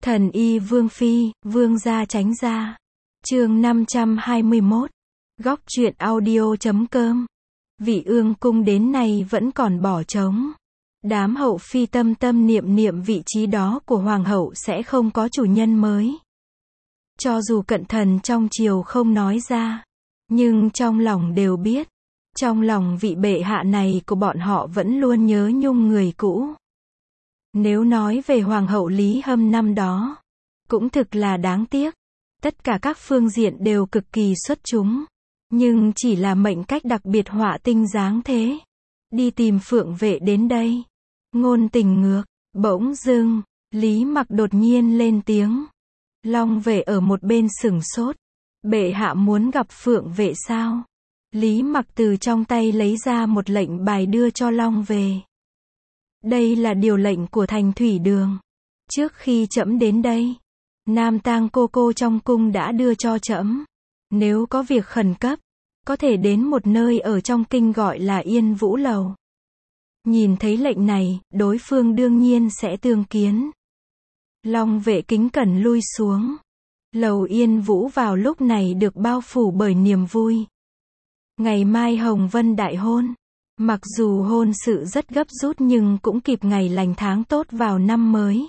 Thần y Vương Phi, Vương gia tránh ra. Chương 521. Góc truyện audio.com. Vị ương cung đến nay vẫn còn bỏ trống. Đám hậu phi tâm tâm niệm niệm vị trí đó của hoàng hậu sẽ không có chủ nhân mới. Cho dù cận thần trong triều không nói ra, nhưng trong lòng đều biết. Trong lòng vị bệ hạ này của bọn họ vẫn luôn nhớ nhung người cũ. Nếu nói về hoàng hậu Lý Hâm năm đó, cũng thực là đáng tiếc. Tất cả các phương diện đều cực kỳ xuất chúng. Nhưng chỉ là mệnh cách đặc biệt họa tinh dáng thế. Đi tìm Phượng Vệ đến đây. Ngôn tình ngược, bỗng dưng, Lý Mặc đột nhiên lên tiếng. Long Vệ ở một bên sửng sốt. Bệ hạ muốn gặp Phượng Vệ sao? Lý Mặc từ trong tay lấy ra một lệnh bài đưa cho Long Vệ. Đây là điều lệnh của thành thủy đường. Trước khi trẫm đến đây, Nam Tang cô trong cung đã đưa cho trẫm. Nếu có việc khẩn cấp, có thể đến một nơi ở trong kinh gọi là Yên Vũ Lầu. Nhìn thấy lệnh này, đối phương đương nhiên sẽ tương kiến. Long Vệ kính cẩn lui xuống. Lầu Yên Vũ vào lúc này được bao phủ bởi niềm vui. Ngày mai Hồng Vân đại hôn. Mặc dù hôn sự rất gấp rút nhưng cũng kịp ngày lành tháng tốt vào năm mới.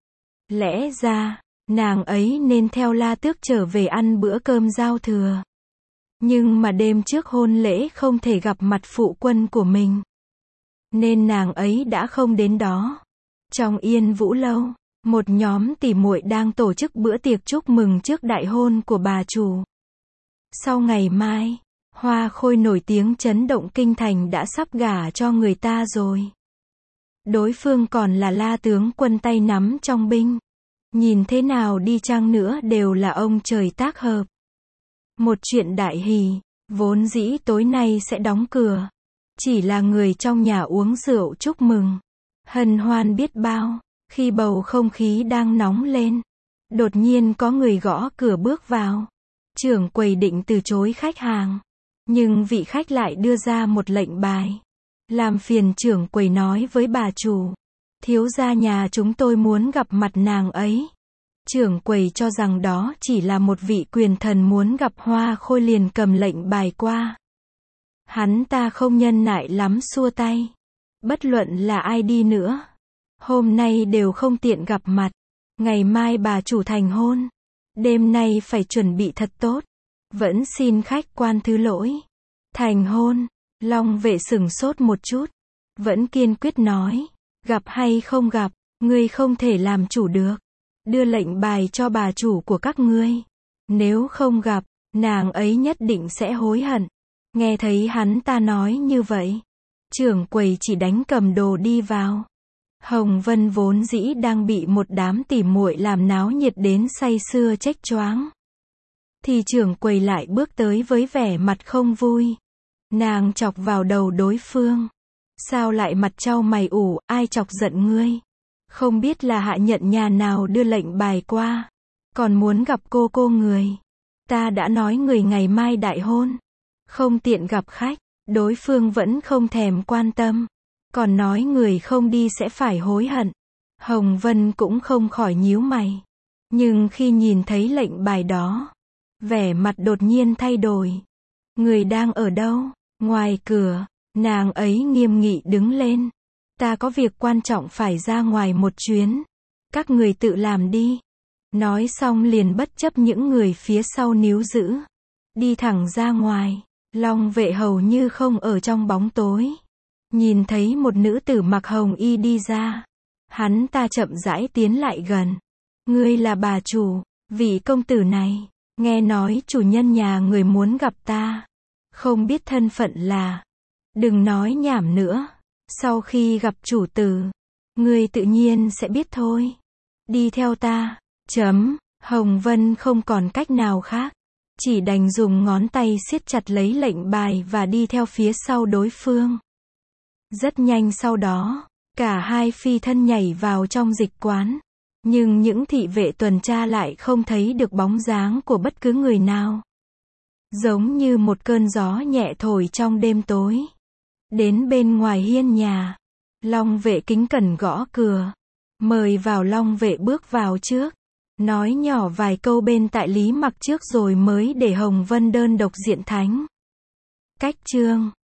Lẽ ra, nàng ấy nên theo La Tước trở về ăn bữa cơm giao thừa. Nhưng mà đêm trước hôn lễ không thể gặp mặt phụ quân của mình. Nên nàng ấy đã không đến đó. Trong Yên Vũ Lâu, một nhóm tỉ muội đang tổ chức bữa tiệc chúc mừng trước đại hôn của bà chủ. Sau ngày mai, Hoa Khôi nổi tiếng chấn động kinh thành đã sắp gả cho người ta rồi. Đối phương còn là La tướng quân tay nắm trong binh. Nhìn thế nào đi chăng nữa đều là ông trời tác hợp. Một chuyện đại hỷ, vốn dĩ tối nay sẽ đóng cửa. Chỉ là người trong nhà uống rượu chúc mừng. Hân hoan biết bao, khi bầu không khí đang nóng lên. Đột nhiên có người gõ cửa bước vào. Trưởng quầy định từ chối khách hàng. Nhưng vị khách lại đưa ra một lệnh bài. Làm phiền trưởng quầy nói với bà chủ. Thiếu gia nhà chúng tôi muốn gặp mặt nàng ấy. Trưởng quầy cho rằng đó chỉ là một vị quyền thần muốn gặp Hoa Khôi liền cầm lệnh bài qua. Hắn ta không nhân nại lắm xua tay. Bất luận là ai đi nữa. Hôm nay đều không tiện gặp mặt. Ngày mai bà chủ thành hôn. Đêm nay phải chuẩn bị thật tốt. Vẫn xin khách quan thứ lỗi. Thành hôn. Long Vệ sửng sốt một chút. Vẫn kiên quyết nói. Gặp hay không gặp, ngươi không thể làm chủ được. Đưa lệnh bài cho bà chủ của các ngươi. Nếu không gặp, nàng ấy nhất định sẽ hối hận. Nghe thấy hắn ta nói như vậy. Trưởng quầy chỉ đánh cầm đồ đi vào. Hồng Vân vốn dĩ đang bị một đám tỉ muội làm náo nhiệt đến say sưa chếch choáng. Thì trưởng quầy lại bước tới với vẻ mặt không vui. Nàng chọc vào đầu đối phương. Sao lại mặt trao mày ủ, ai chọc giận ngươi? Không biết là hạ nhận nhà nào đưa lệnh bài qua. Còn muốn gặp cô người. Ta đã nói người ngày mai đại hôn. Không tiện gặp khách. Đối phương vẫn không thèm quan tâm. Còn nói người không đi sẽ phải hối hận. Hồng Vân cũng không khỏi nhíu mày. Nhưng khi nhìn thấy lệnh bài đó, vẻ mặt đột nhiên thay đổi. Người đang ở đâu? Ngoài cửa. Nàng ấy nghiêm nghị đứng lên. Ta có việc quan trọng phải ra ngoài một chuyến. Các người tự làm đi. Nói xong liền bất chấp những người phía sau níu giữ. Đi thẳng ra ngoài. Long Vệ hầu như không ở trong bóng tối. Nhìn thấy một nữ tử mặc hồng y đi ra. Hắn ta chậm rãi tiến lại gần. Ngươi là bà chủ, vị công tử này. Nghe nói chủ nhân nhà người muốn gặp ta. Không biết thân phận là. Đừng nói nhảm nữa. Sau khi gặp chủ tử, ngươi tự nhiên sẽ biết thôi. Đi theo ta. Hồng Vân không còn cách nào khác. Chỉ đành dùng ngón tay siết chặt lấy lệnh bài và đi theo phía sau đối phương. Rất nhanh sau đó, cả hai phi thân nhảy vào trong dịch quán. Nhưng những thị vệ tuần tra lại không thấy được bóng dáng của bất cứ người nào. Giống như một cơn gió nhẹ thổi trong đêm tối. Đến bên ngoài hiên nhà. Long Vệ kính cẩn gõ cửa. Mời vào. Long Vệ bước vào trước. Nói nhỏ vài câu bên tại Lý Mặc trước rồi mới để Hồng Vân đơn độc diện thánh. Cách chương